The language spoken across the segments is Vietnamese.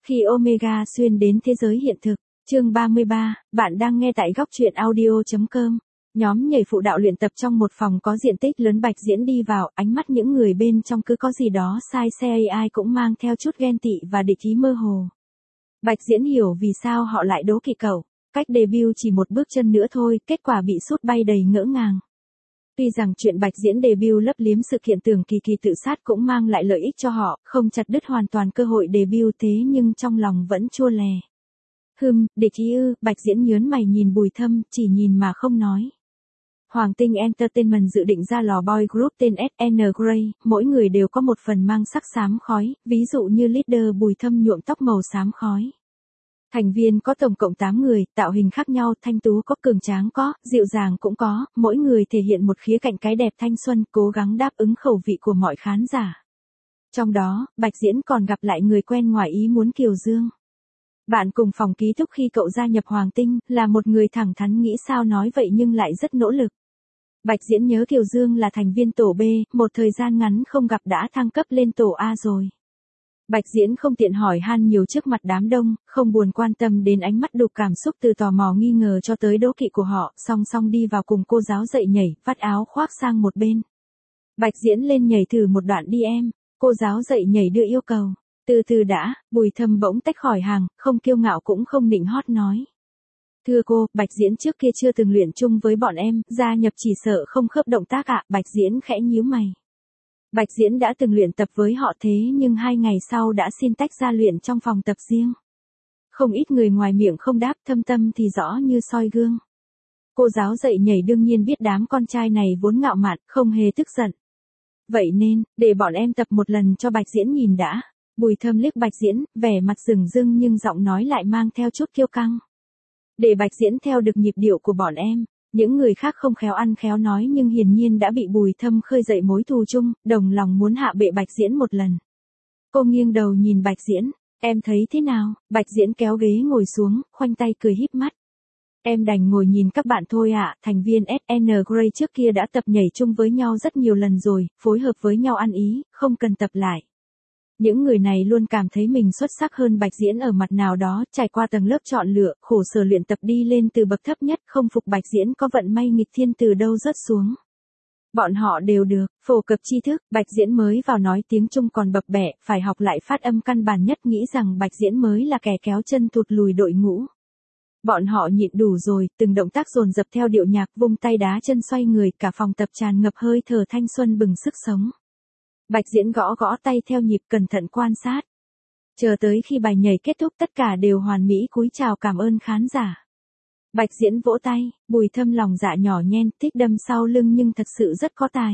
Khi Omega xuyên đến thế giới hiện thực, chương 33, bạn đang nghe tại góc truyện audio.com. Nhóm nhảy phụ đạo luyện tập trong một phòng có diện tích lớn. Bạch Diễn đi vào, ánh mắt những người bên trong cứ có gì đó sai xe, ai cũng mang theo chút ghen tị và địch ý mơ hồ. Bạch Diễn hiểu vì sao họ lại đố kỵ cậu, cách debut chỉ một bước chân nữa thôi, kết quả bị sút bay đầy ngỡ ngàng. Tuy rằng chuyện Bạch Diễn debut lấp liếm sự kiện Tưởng Kỳ Kỳ tự sát cũng mang lại lợi ích cho họ, không chặt đứt hoàn toàn cơ hội debut, thế nhưng trong lòng vẫn chua lè. Địch ý ư? Bạch Diễn nhớn mày nhìn Bùi Thâm, chỉ nhìn mà không nói. Hoàng Tinh Entertainment dự định ra lò boy group tên SN Grey, mỗi người đều có một phần mang sắc xám khói, ví dụ như leader Bùi Thâm nhuộm tóc màu xám khói. Thành viên có tổng cộng 8 người, tạo hình khác nhau, thanh tú có, cường tráng có, dịu dàng cũng có, mỗi người thể hiện một khía cạnh cái đẹp thanh xuân, cố gắng đáp ứng khẩu vị của mọi khán giả. Trong đó, Bạch Diễn còn gặp lại người quen ngoài ý muốn, Kiều Dương. Bạn cùng phòng ký túc khi cậu gia nhập Hoàng Tinh, là một người thẳng thắn nghĩ sao nói vậy nhưng lại rất nỗ lực. Bạch Diễn nhớ Kiều Dương là thành viên tổ B, một thời gian ngắn không gặp đã thăng cấp lên tổ A rồi. Bạch Diễn không tiện hỏi han nhiều trước mặt đám đông, không buồn quan tâm đến ánh mắt đục cảm xúc từ tò mò nghi ngờ cho tới đố kỵ của họ, song song đi vào cùng cô giáo dạy nhảy, vắt áo khoác sang một bên. Bạch Diễn lên nhảy thử một đoạn đi em, cô giáo dạy nhảy đưa yêu cầu. Từ từ đã, Bùi Thâm bỗng tách khỏi hàng, không kiêu ngạo cũng không nịnh hót nói. Thưa cô, Bạch Diễn trước kia chưa từng luyện chung với bọn em, gia nhập chỉ sợ không khớp động tác ạ. Bạch Diễn khẽ nhíu mày. Bạch Diễn đã từng luyện tập với họ thế nhưng 2 ngày sau đã xin tách ra luyện trong phòng tập riêng. Không ít người ngoài miệng không đáp, thâm tâm thì rõ như soi gương. Cô giáo dạy nhảy đương nhiên biết đám con trai này vốn ngạo mạn, không hề tức giận. Vậy nên, để bọn em tập một lần cho Bạch Diễn nhìn đã. Bùi Thâm liếc Bạch Diễn, vẻ mặt rừng rưng nhưng giọng nói lại mang theo chút kiêu căng. Để Bạch Diễn theo được nhịp điệu của bọn em. Những người khác không khéo ăn khéo nói nhưng hiển nhiên đã bị Bùi Thâm khơi dậy mối thù chung, đồng lòng muốn hạ bệ Bạch Diễn một lần. Cô nghiêng đầu nhìn Bạch Diễn, em thấy thế nào? Bạch Diễn kéo ghế ngồi xuống, khoanh tay cười híp mắt. Em đành ngồi nhìn các bạn thôi ạ. Thành viên SN Grey trước kia đã tập nhảy chung với nhau rất nhiều lần rồi, phối hợp với nhau ăn ý, không cần tập lại. Những người này luôn cảm thấy mình xuất sắc hơn Bạch Diễn ở mặt nào đó, trải qua tầng lớp chọn lựa, khổ sở luyện tập đi lên từ bậc thấp nhất, không phục Bạch Diễn có vận may nghịch thiên từ đâu rớt xuống. Bọn họ đều được, phổ cập tri thức, Bạch Diễn mới vào nói tiếng Trung còn bập bẹ, phải học lại phát âm căn bản nhất, nghĩ rằng Bạch Diễn mới là kẻ kéo chân thụt lùi đội ngũ. Bọn họ nhịn đủ rồi, từng động tác dồn dập theo điệu nhạc, vung tay đá chân xoay người, cả phòng tập tràn ngập hơi thở thanh xuân bừng sức sống. Bạch Diễn gõ gõ tay theo nhịp, cẩn thận quan sát. Chờ tới khi bài nhảy kết thúc tất cả đều hoàn mỹ cúi chào cảm ơn khán giả. Bạch Diễn vỗ tay, Bùi Thâm lòng dạ nhỏ nhen, thích đâm sau lưng nhưng thật sự rất có tài.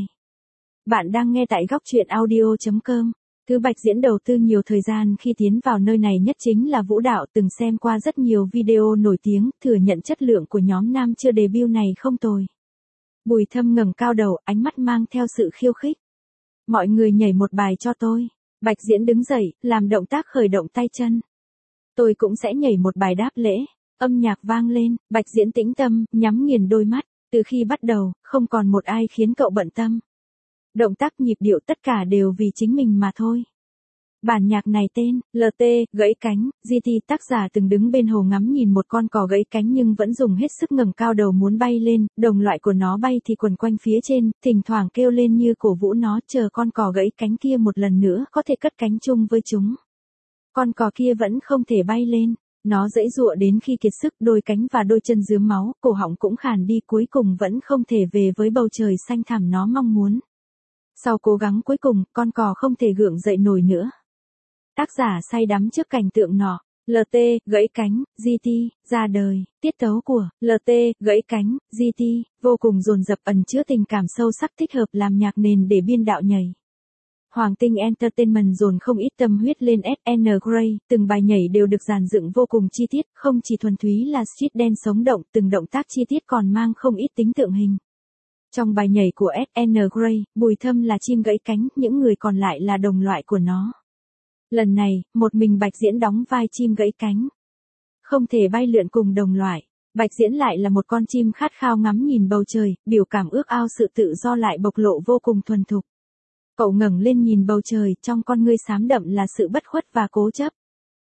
Bạn đang nghe tại góc truyện audio.com. Thứ Bạch Diễn đầu tư nhiều thời gian khi tiến vào nơi này nhất chính là vũ đạo, từng xem qua rất nhiều video nổi tiếng, thừa nhận chất lượng của nhóm nam chưa debut này không tồi. Bùi Thâm ngẩng cao đầu, ánh mắt mang theo sự khiêu khích. Mọi người nhảy một bài cho tôi. Bạch Diễn đứng dậy, làm động tác khởi động tay chân. Tôi cũng sẽ nhảy một bài đáp lễ. Âm nhạc vang lên, Bạch Diễn tĩnh tâm, nhắm nghiền đôi mắt. Từ khi bắt đầu, không còn một ai khiến cậu bận tâm. Động tác nhịp điệu tất cả đều vì chính mình mà thôi. Bản nhạc này tên, LT, gãy cánh, GT, tác giả từng đứng bên hồ ngắm nhìn một con cò gãy cánh nhưng vẫn dùng hết sức ngẩng cao đầu muốn bay lên, đồng loại của nó bay thì quần quanh phía trên, thỉnh thoảng kêu lên như cổ vũ nó, chờ con cò gãy cánh kia một lần nữa có thể cất cánh chung với chúng. Con cò kia vẫn không thể bay lên, nó giãy giụa đến khi kiệt sức, đôi cánh và đôi chân rướm máu, cổ họng cũng khàn đi, cuối cùng vẫn không thể về với bầu trời xanh thẳm nó mong muốn. Sau cố gắng cuối cùng, con cò không thể gượng dậy nổi nữa. Tác giả say đắm trước cảnh tượng nọ. LT, gãy cánh, GT, ra đời. Tiết tấu của LT, gãy cánh, GT, vô cùng dồn dập, ẩn chứa tình cảm sâu sắc, thích hợp làm nhạc nền để biên đạo nhảy. Hoàng Tinh Entertainment dồn không ít tâm huyết lên SN Grey, từng bài nhảy đều được dàn dựng vô cùng chi tiết, không chỉ thuần túy là street dance sống động, từng động tác chi tiết còn mang không ít tính tượng hình. Trong bài nhảy của SN Grey, Bùi Thâm là chim gãy cánh, những người còn lại là đồng loại của nó. Lần này, một mình Bạch Diễn đóng vai chim gãy cánh. Không thể bay lượn cùng đồng loại, Bạch Diễn lại là một con chim khát khao ngắm nhìn bầu trời, biểu cảm ước ao sự tự do lại bộc lộ vô cùng thuần thục. Cậu ngẩng lên nhìn bầu trời, trong con ngươi xám đậm là sự bất khuất và cố chấp.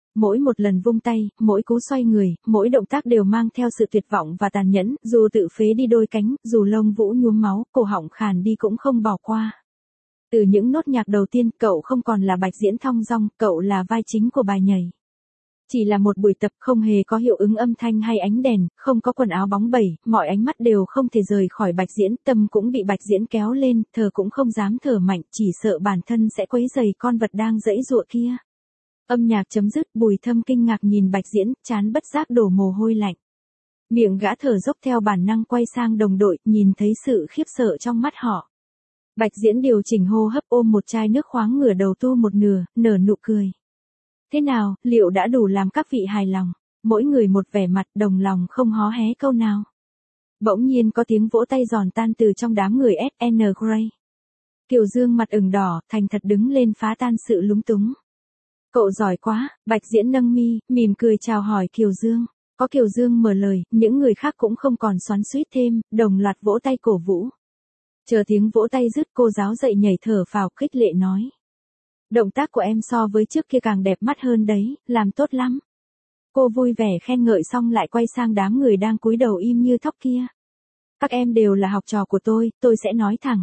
Mỗi một lần vung tay, mỗi cú xoay người, mỗi động tác đều mang theo sự tuyệt vọng và tàn nhẫn, dù tự phế đi đôi cánh, dù lông vũ nhuốm máu, cổ họng khàn đi cũng không bỏ qua. Từ những nốt nhạc đầu tiên, cậu không còn là Bạch Diễn thong dong, cậu là vai chính của bài nhảy. Chỉ là một buổi tập không hề có hiệu ứng âm thanh hay ánh đèn, không có quần áo bóng bẩy, mọi ánh mắt đều không thể rời khỏi Bạch Diễn, tâm cũng bị Bạch Diễn kéo lên, thở cũng không dám thở mạnh, chỉ sợ bản thân sẽ quấy rầy con vật đang giãy giụa kia. Âm nhạc chấm dứt, Bùi Thâm kinh ngạc nhìn Bạch Diễn, trán bất giác đổ mồ hôi lạnh. Miệng gã thở dốc theo bản năng quay sang đồng đội, nhìn thấy sự khiếp sợ trong mắt họ. Bạch Diễn điều chỉnh hô hấp ôm một chai nước khoáng ngửa đầu tu một nửa, nở nụ cười. Thế nào, liệu đã đủ làm các vị hài lòng? Mỗi người một vẻ mặt đồng lòng không hó hé câu nào. Bỗng nhiên có tiếng vỗ tay giòn tan từ trong đám người SN Grey. Kiều Dương mặt ửng đỏ, thành thật đứng lên phá tan sự lúng túng. Cậu giỏi quá, Bạch Diễn nâng mi, mỉm cười chào hỏi Kiều Dương. Có Kiều Dương mở lời, những người khác cũng không còn xoắn xuýt thêm, đồng loạt vỗ tay cổ vũ. Chờ tiếng vỗ tay dứt, cô giáo dậy nhảy thở phào khích lệ nói. Động tác của em so với trước kia càng đẹp mắt hơn đấy, làm tốt lắm. Cô vui vẻ khen ngợi xong lại quay sang đám người đang cúi đầu im như thóc kia. Các em đều là học trò của tôi sẽ nói thẳng.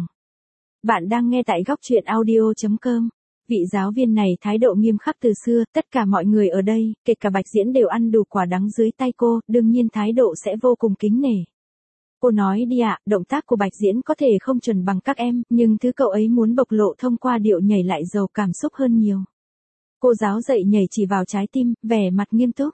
Bạn đang nghe tại góc truyện audio.com. Vị giáo viên này thái độ nghiêm khắc từ xưa, tất cả mọi người ở đây, kể cả Bạch Diễn đều ăn đủ quả đắng dưới tay cô, đương nhiên thái độ sẽ vô cùng kính nể. Cô nói đi ạ, động tác của Bạch Diễn có thể không chuẩn bằng các em, nhưng thứ cậu ấy muốn bộc lộ thông qua điệu nhảy lại giàu cảm xúc hơn nhiều. Cô giáo dạy nhảy chỉ vào trái tim, vẻ mặt nghiêm túc.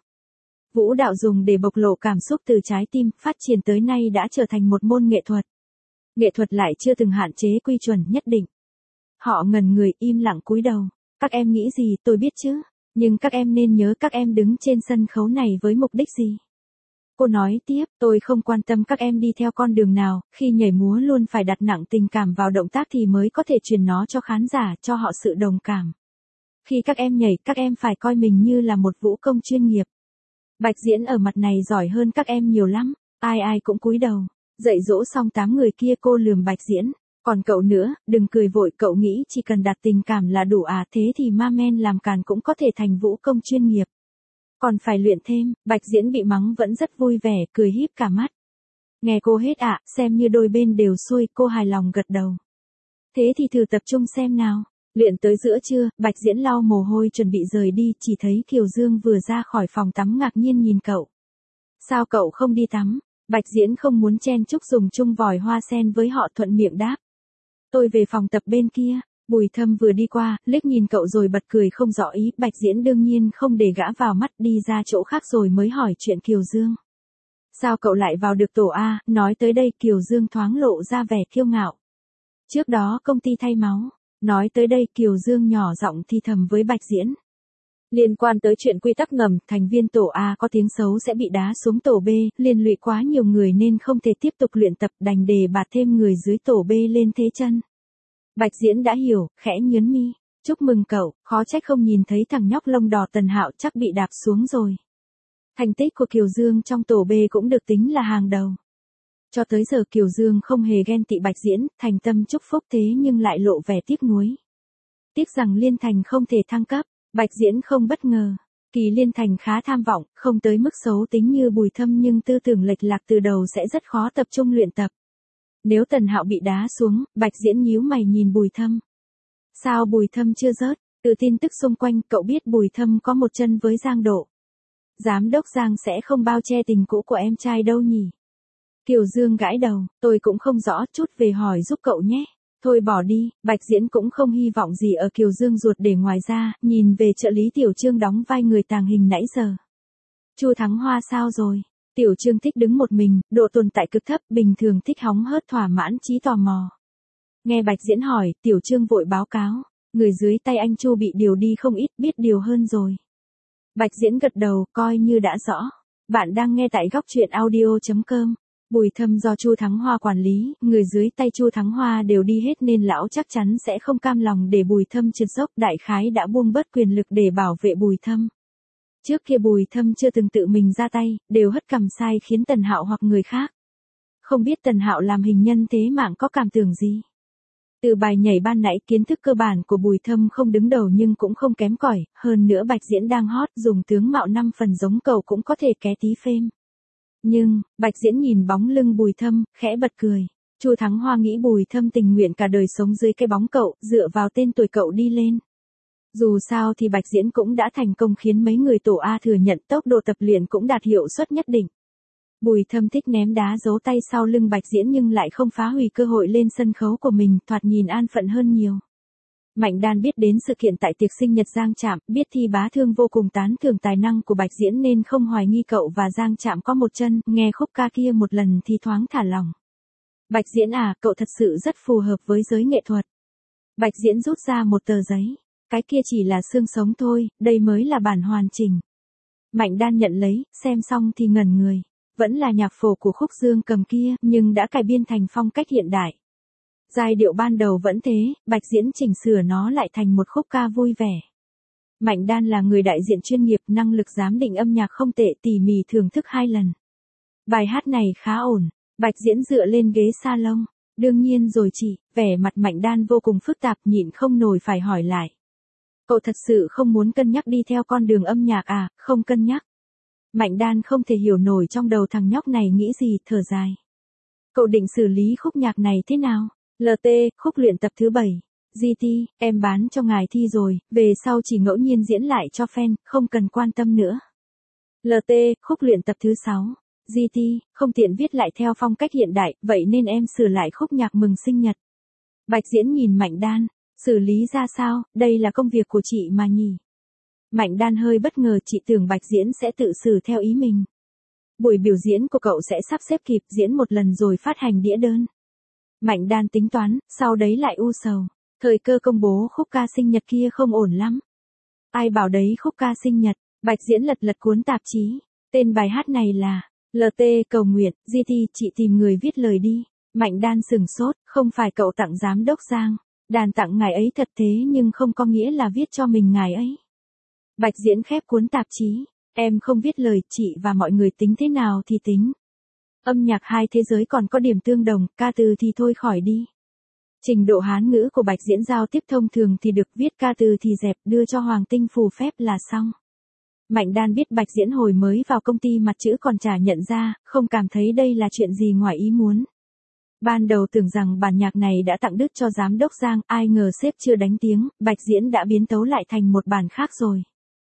Vũ đạo dùng để bộc lộ cảm xúc từ trái tim, phát triển tới nay đã trở thành một môn nghệ thuật. Nghệ thuật lại chưa từng hạn chế quy chuẩn nhất định. Họ ngẩn người im lặng cúi đầu. Các em nghĩ gì tôi biết chứ, nhưng các em nên nhớ các em đứng trên sân khấu này với mục đích gì. Cô nói tiếp, tôi không quan tâm các em đi theo con đường nào, khi nhảy múa luôn phải đặt nặng tình cảm vào động tác thì mới có thể truyền nó cho khán giả, cho họ sự đồng cảm. Khi các em nhảy, các em phải coi mình như là một vũ công chuyên nghiệp. Bạch Diễn ở mặt này giỏi hơn các em nhiều lắm, ai ai cũng cúi đầu. Dạy dỗ xong 8 người kia cô lườm Bạch Diễn. Còn cậu nữa, đừng cười vội, cậu nghĩ chỉ cần đặt tình cảm là đủ à, thế thì ma men làm càn cũng có thể thành vũ công chuyên nghiệp. Còn phải luyện thêm. Bạch Diễn bị mắng vẫn rất vui vẻ, cười híp cả mắt. Nghe cô hết ạ, xem như đôi bên đều xuôi, cô hài lòng gật đầu. Thế thì thử tập trung xem nào. Luyện tới giữa trưa, Bạch Diễn lau mồ hôi chuẩn bị rời đi, chỉ thấy Kiều Dương vừa ra khỏi phòng tắm ngạc nhiên nhìn cậu. Sao cậu không đi tắm? Bạch Diễn không muốn chen chúc dùng chung vòi hoa sen với họ, thuận miệng đáp. Tôi về phòng tập bên kia. Bùi Thâm vừa đi qua, liếc nhìn cậu rồi bật cười không rõ ý, Bạch Diễn đương nhiên không để gã vào mắt, đi ra chỗ khác rồi mới hỏi chuyện Kiều Dương. Sao cậu lại vào được tổ A? Nói tới đây Kiều Dương thoáng lộ ra vẻ kiêu ngạo. Trước đó công ty thay máu. Nói tới đây Kiều Dương nhỏ giọng thì thầm với Bạch Diễn. Liên quan tới chuyện quy tắc ngầm, thành viên tổ A có tiếng xấu sẽ bị đá xuống tổ B, liên lụy quá nhiều người nên không thể tiếp tục luyện tập, đành đề bạt thêm người dưới tổ B lên thế chân. Bạch Diễn đã hiểu, khẽ nhớn mi. Chúc mừng cậu, khó trách không nhìn thấy thằng nhóc lông đỏ Tần Hạo chắc bị đạp xuống rồi. Thành tích của Kiều Dương trong tổ B cũng được tính là hàng đầu. Cho tới giờ Kiều Dương không hề ghen tị Bạch Diễn, thành tâm chúc phúc thế nhưng lại lộ vẻ tiếc nuối. Tiếc rằng Liên Thành không thể thăng cấp, Bạch Diễn không bất ngờ. Kỳ Liên Thành khá tham vọng, không tới mức xấu tính như Bùi Thâm nhưng tư tưởng lệch lạc từ đầu sẽ rất khó tập trung luyện tập. Nếu Tần Hạo bị đá xuống, Bạch Diễn nhíu mày nhìn Bùi Thâm. Sao Bùi Thâm chưa rớt? Từ tin tức xung quanh, cậu biết Bùi Thâm có một chân với Giang Độ. Giám đốc Giang sẽ không bao che tình cũ của em trai đâu nhỉ? Kiều Dương gãi đầu, tôi cũng không rõ, chút về hỏi giúp cậu nhé. Thôi bỏ đi, Bạch Diễn cũng không hy vọng gì ở Kiều Dương ruột để ngoài ra, nhìn về trợ lý Tiểu Trương đóng vai người tàng hình nãy giờ. Chu Thắng Hoa sao rồi? Tiểu Trương thích đứng một mình, độ tồn tại cực thấp, bình thường thích hóng hớt thỏa mãn trí tò mò. Nghe Bạch Diễn hỏi, Tiểu Trương vội báo cáo, người dưới tay anh Chu bị điều đi không ít, biết điều hơn rồi. Bạch Diễn gật đầu, coi như đã rõ. Bạn đang nghe tại góc truyện audio.com. Bùi Thâm do Chu Thắng Hoa quản lý, người dưới tay Chu Thắng Hoa đều đi hết nên lão chắc chắn sẽ không cam lòng để Bùi Thâm trượt dốc, đại khái đã buông bớt quyền lực để bảo vệ Bùi Thâm. Trước kia Bùi Thâm chưa từng tự mình ra tay, đều hất cằm sai khiến Tần Hạo hoặc người khác. Không biết Tần Hạo làm hình nhân thế mạng có cảm tưởng gì. Từ bài nhảy ban nãy kiến thức cơ bản của Bùi Thâm không đứng đầu nhưng cũng không kém cỏi, hơn nữa Bạch Diễn đang hot, dùng tướng mạo 5 phần giống cậu cũng có thể ké tí phêm. Nhưng, Bạch Diễn nhìn bóng lưng Bùi Thâm, khẽ bật cười. Chu Thắng Hoa nghĩ Bùi Thâm tình nguyện cả đời sống dưới cái bóng cậu, dựa vào tên tuổi cậu đi lên. Dù sao thì Bạch Diễn cũng đã thành công khiến mấy người tổ A thừa nhận tốc độ tập luyện cũng đạt hiệu suất nhất định. Bùi Thâm thích ném đá giấu tay sau lưng Bạch Diễn nhưng lại không phá hủy cơ hội lên sân khấu của mình, thoạt nhìn an phận hơn nhiều. Mạnh Đan biết đến sự kiện tại tiệc sinh nhật Giang Trạm, biết Thi Bá Thương vô cùng tán thưởng tài năng của Bạch Diễn nên không hoài nghi cậu và Giang Trạm có một chân, nghe khúc ca kia một lần thì thoáng thả lòng. Bạch Diễn à, cậu thật sự rất phù hợp với giới nghệ thuật. Bạch Diễn rút ra một tờ giấy. Cái kia chỉ là xương sống thôi, đây mới là bản hoàn chỉnh. Mạnh Đan nhận lấy, xem xong thì ngẩn người. Vẫn là nhạc phổ của khúc Dương Cầm kia, nhưng đã cải biên thành phong cách hiện đại. Giai điệu ban đầu vẫn thế, Bạch Diễn chỉnh sửa nó lại thành một khúc ca vui vẻ. Mạnh Đan là người đại diện chuyên nghiệp, năng lực giám định âm nhạc không tệ, tỉ mỉ thưởng thức 2 lần. Bài hát này khá ổn. Bạch Diễn dựa lên ghế salon. Đương nhiên rồi chị, vẻ mặt Mạnh Đan vô cùng phức tạp, nhịn không nổi phải hỏi lại. Cậu thật sự không muốn cân nhắc đi theo con đường âm nhạc à? Không cân nhắc. Mạnh Đan không thể hiểu nổi trong đầu thằng nhóc này nghĩ gì, thở dài. Cậu định xử lý khúc nhạc này thế nào? LT, khúc luyện tập thứ 7. GT, em bán cho ngài thi rồi, về sau chỉ ngẫu nhiên diễn lại cho fan, không cần quan tâm nữa. LT, khúc luyện tập thứ 6. GT, không tiện viết lại theo phong cách hiện đại, vậy nên em sửa lại khúc nhạc mừng sinh nhật. Bạch Diễn nhìn Mạnh Đan, xử lý ra sao, đây là công việc của chị mà nhỉ? Mạnh Đan hơi bất ngờ, chị tưởng Bạch Diễn sẽ tự xử theo ý mình. Buổi biểu diễn của cậu sẽ sắp xếp kịp diễn một lần rồi phát hành đĩa đơn. Mạnh Đan tính toán, sau đấy lại u sầu. Thời cơ công bố khúc ca sinh nhật kia không ổn lắm. Ai bảo đấy khúc ca sinh nhật, Bạch Diễn lật lật cuốn tạp chí. Tên bài hát này là LT cầu nguyện, GT chị tìm người viết lời đi. Mạnh Đan sừng sốt, không phải cậu tặng giám đốc Giang. Đàn tặng ngài ấy thật thế nhưng không có nghĩa là viết cho mình ngài ấy. Bạch Diễn khép cuốn tạp chí. Em không viết lời, chị và mọi người tính thế nào thì tính. Âm nhạc hai thế giới còn có điểm tương đồng, ca từ thì thôi khỏi đi. Trình độ Hán ngữ của Bạch Diễn giao tiếp thông thường thì được, viết ca từ thì dẹp, đưa cho Hoàng Tinh phù phép là xong. Mạnh Đan biết Bạch Diễn hồi mới vào công ty mặt chữ còn chả nhận ra, không cảm thấy đây là chuyện gì ngoài ý muốn. Ban đầu tưởng rằng bản nhạc này đã tặng đứt cho giám đốc Giang, ai ngờ sếp chưa đánh tiếng, Bạch Diễn đã biến tấu lại thành một bản khác rồi.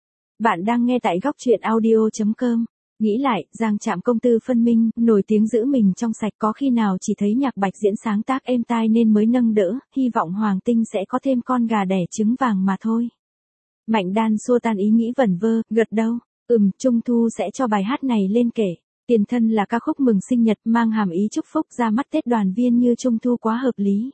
Bạn đang nghe tại góc truyện audio.com. Nghĩ lại, Giang Trạm công tư phân minh, nổi tiếng giữ mình trong sạch, có khi nào chỉ thấy nhạc Bạch Diễn sáng tác êm tai nên mới nâng đỡ, hy vọng Hoàng Tinh sẽ có thêm con gà đẻ trứng vàng mà thôi. Mạnh Đan xua tan ý nghĩ vẩn vơ, gật đầu. Trung thu sẽ cho bài hát này lên kể. Tiền thân là ca khúc mừng sinh nhật mang hàm ý chúc phúc, ra mắt Tết đoàn viên như Trung thu quá hợp lý.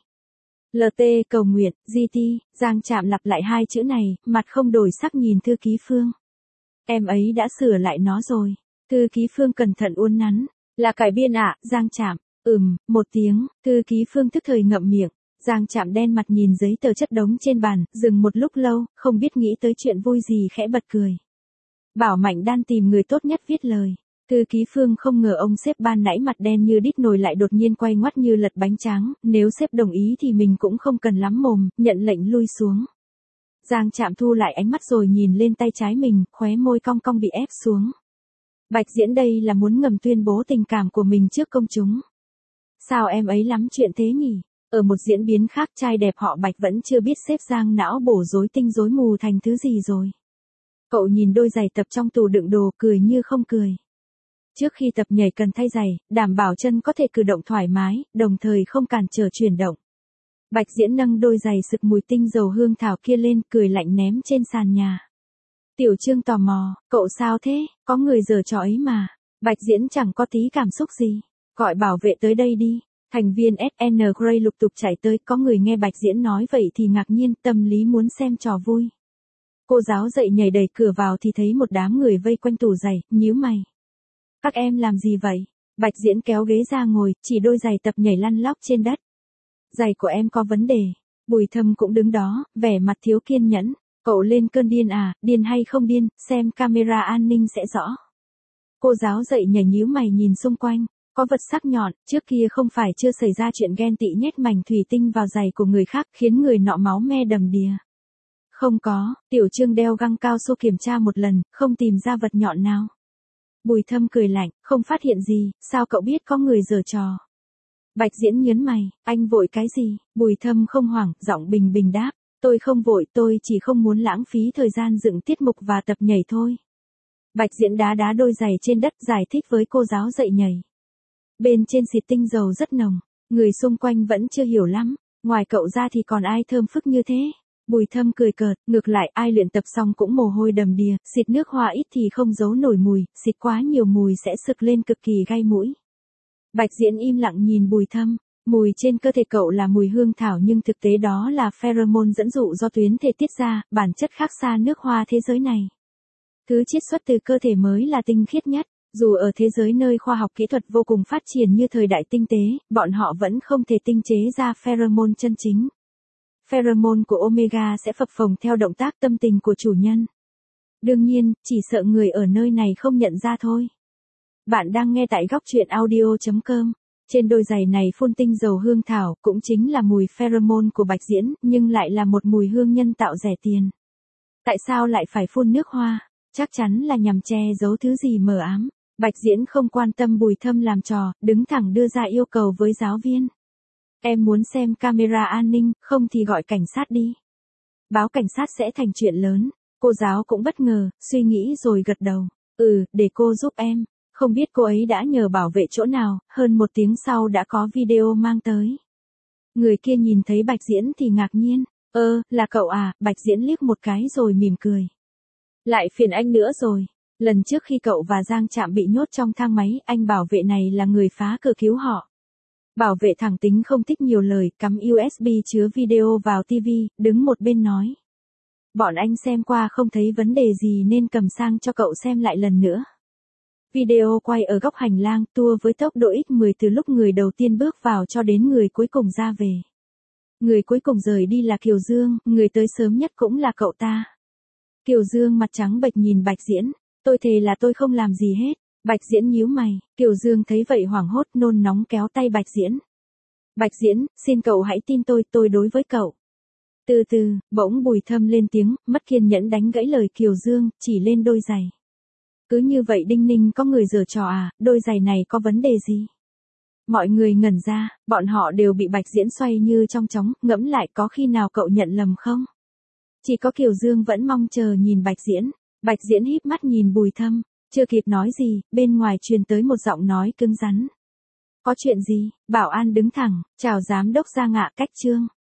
LT cầu nguyện, GT, Giang Trạm lặp lại 2 chữ này, mặt không đổi sắc nhìn thư ký Phương. Em ấy đã sửa lại nó rồi. Thư ký Phương cẩn thận uốn nắn. Là cải biên ạ, Giang Trạm. Một tiếng, thư ký Phương tức thời ngậm miệng. Giang Trạm đen mặt nhìn giấy tờ chất đống trên bàn, dừng một lúc lâu, không biết nghĩ tới chuyện vui gì khẽ bật cười. Bảo Mạnh Đan tìm người tốt nhất viết lời. Thư ký Phương không ngờ ông sếp ban nãy mặt đen như đít nồi lại đột nhiên quay ngoắt như lật bánh tráng, nếu sếp đồng ý thì mình cũng không cần lắm mồm, nhận lệnh lui xuống. Giang Trạm thu lại ánh mắt rồi nhìn lên tay trái mình, khóe môi cong cong bị ép xuống. Bạch Diễn đây là muốn ngầm tuyên bố tình cảm của mình trước công chúng. Sao em ấy lắm chuyện thế nhỉ? Ở một diễn biến khác, trai đẹp họ Bạch vẫn chưa biết sếp Giang não bổ rối tinh rối mù thành thứ gì rồi. Cậu nhìn đôi giày tập trong tủ đựng đồ, cười như không cười. Trước khi tập nhảy cần thay giày, đảm bảo chân có thể cử động thoải mái, đồng thời không cản trở chuyển động. Bạch Diễn nâng đôi giày sực mùi tinh dầu hương thảo kia lên, cười lạnh ném trên sàn nhà. Tiểu Trương tò mò, cậu sao thế, có người giở trò ấy mà. Bạch Diễn chẳng có tí cảm xúc gì. Gọi bảo vệ tới đây đi. Thành viên SN Gray lục tục chạy tới, có người nghe Bạch Diễn nói vậy thì ngạc nhiên, tâm lý muốn xem trò vui. Cô giáo dạy nhảy đẩy cửa vào thì thấy một đám người vây quanh tủ giày, nhíu mày. Các em làm gì vậy? Bạch Diễn kéo ghế ra ngồi, chỉ đôi giày tập nhảy lăn lóc trên đất. Giày của em có vấn đề. Bùi Thâm cũng đứng đó, vẻ mặt thiếu kiên nhẫn. Cậu lên cơn điên à, điên hay không điên, xem camera an ninh sẽ rõ. Cô giáo dạy nhảy nhíu mày nhìn xung quanh. Có vật sắc nhọn, trước kia không phải chưa xảy ra chuyện ghen tị nhét mảnh thủy tinh vào giày của người khác khiến người nọ máu me đầm đìa. Không có, Tiểu Trương đeo găng cao su kiểm tra một lần, không tìm ra vật nhọn nào. Bùi Thâm cười lạnh, không phát hiện gì, sao cậu biết có người giở trò? Bạch Diễn nhớn mày, anh vội cái gì? Bùi Thâm không hoảng, giọng bình bình đáp, tôi không vội, tôi chỉ không muốn lãng phí thời gian dựng tiết mục và tập nhảy thôi. Bạch Diễn đá đá đôi giày trên đất giải thích với cô giáo dạy nhảy. Bên trên xịt tinh dầu rất nồng, người xung quanh vẫn chưa hiểu lắm, ngoài cậu ra thì còn ai thơm phức như thế. Bùi Thâm cười cợt, ngược lại ai luyện tập xong cũng mồ hôi đầm đìa, xịt nước hoa ít thì không giấu nổi mùi, xịt quá nhiều mùi sẽ sực lên cực kỳ gai mũi. Bạch Diễn im lặng nhìn Bùi Thâm, mùi trên cơ thể cậu là mùi hương thảo nhưng thực tế đó là pheromone dẫn dụ do tuyến thể tiết ra, bản chất khác xa nước hoa thế giới này. Thứ chiết xuất từ cơ thể mới là tinh khiết nhất. Dù ở thế giới nơi khoa học kỹ thuật vô cùng phát triển như thời đại tinh tế, bọn họ vẫn không thể tinh chế ra pheromone chân chính. Pheromone của Omega sẽ phập phồng theo động tác tâm tình của chủ nhân. Đương nhiên, chỉ sợ người ở nơi này không nhận ra thôi. Bạn đang nghe tại góc truyện audio.com. Trên đôi giày này phun tinh dầu hương thảo, cũng chính là mùi pheromone của Bạch Diễn, nhưng lại là một mùi hương nhân tạo rẻ tiền. Tại sao lại phải phun nước hoa? Chắc chắn là nhằm che giấu thứ gì mờ ám. Bạch Diễn không quan tâm Bùi Thâm làm trò, đứng thẳng đưa ra yêu cầu với giáo viên. Em muốn xem camera an ninh, không thì gọi cảnh sát đi. Báo cảnh sát sẽ thành chuyện lớn. Cô giáo cũng bất ngờ, suy nghĩ rồi gật đầu. Để cô giúp em. Không biết cô ấy đã nhờ bảo vệ chỗ nào, hơn 1 tiếng sau đã có video mang tới. Người kia nhìn thấy Bạch Diễn thì ngạc nhiên. Là cậu à? Bạch Diễn liếc một cái rồi mỉm cười. Lại phiền anh nữa rồi. Lần trước khi cậu và Giang Trạm bị nhốt trong thang máy, anh bảo vệ này là người phá cửa cứu họ. Bảo vệ thẳng tính không thích nhiều lời, cắm USB chứa video vào TV, đứng một bên nói. Bọn anh xem qua không thấy vấn đề gì nên cầm sang cho cậu xem lại lần nữa. Video quay ở góc hành lang, tua với tốc độ x10 từ lúc người đầu tiên bước vào cho đến người cuối cùng ra về. Người cuối cùng rời đi là Kiều Dương, người tới sớm nhất cũng là cậu ta. Kiều Dương mặt trắng bệch nhìn Bạch Diễn. Tôi thề là tôi không làm gì hết. Bạch Diễn nhíu mày, Kiều Dương thấy vậy hoảng hốt nôn nóng kéo tay Bạch Diễn. Bạch Diễn, xin cậu hãy tin tôi đối với cậu. Từ từ, bỗng Bùi Thâm lên tiếng, mất kiên nhẫn đánh gãy lời Kiều Dương, chỉ lên đôi giày. Cứ như vậy đinh ninh có người giở trò à, đôi giày này có vấn đề gì? Mọi người ngẩn ra, bọn họ đều bị Bạch Diễn xoay như trong chóng, ngẫm lại có khi nào cậu nhận lầm không? Chỉ có Kiều Dương vẫn mong chờ nhìn Bạch Diễn. Bạch Diễn híp mắt nhìn Bùi Thâm, chưa kịp nói gì, bên ngoài truyền tới một giọng nói cứng rắn. Có chuyện gì? Bảo an đứng thẳng, chào giám đốc Giang ạ, cách Trương.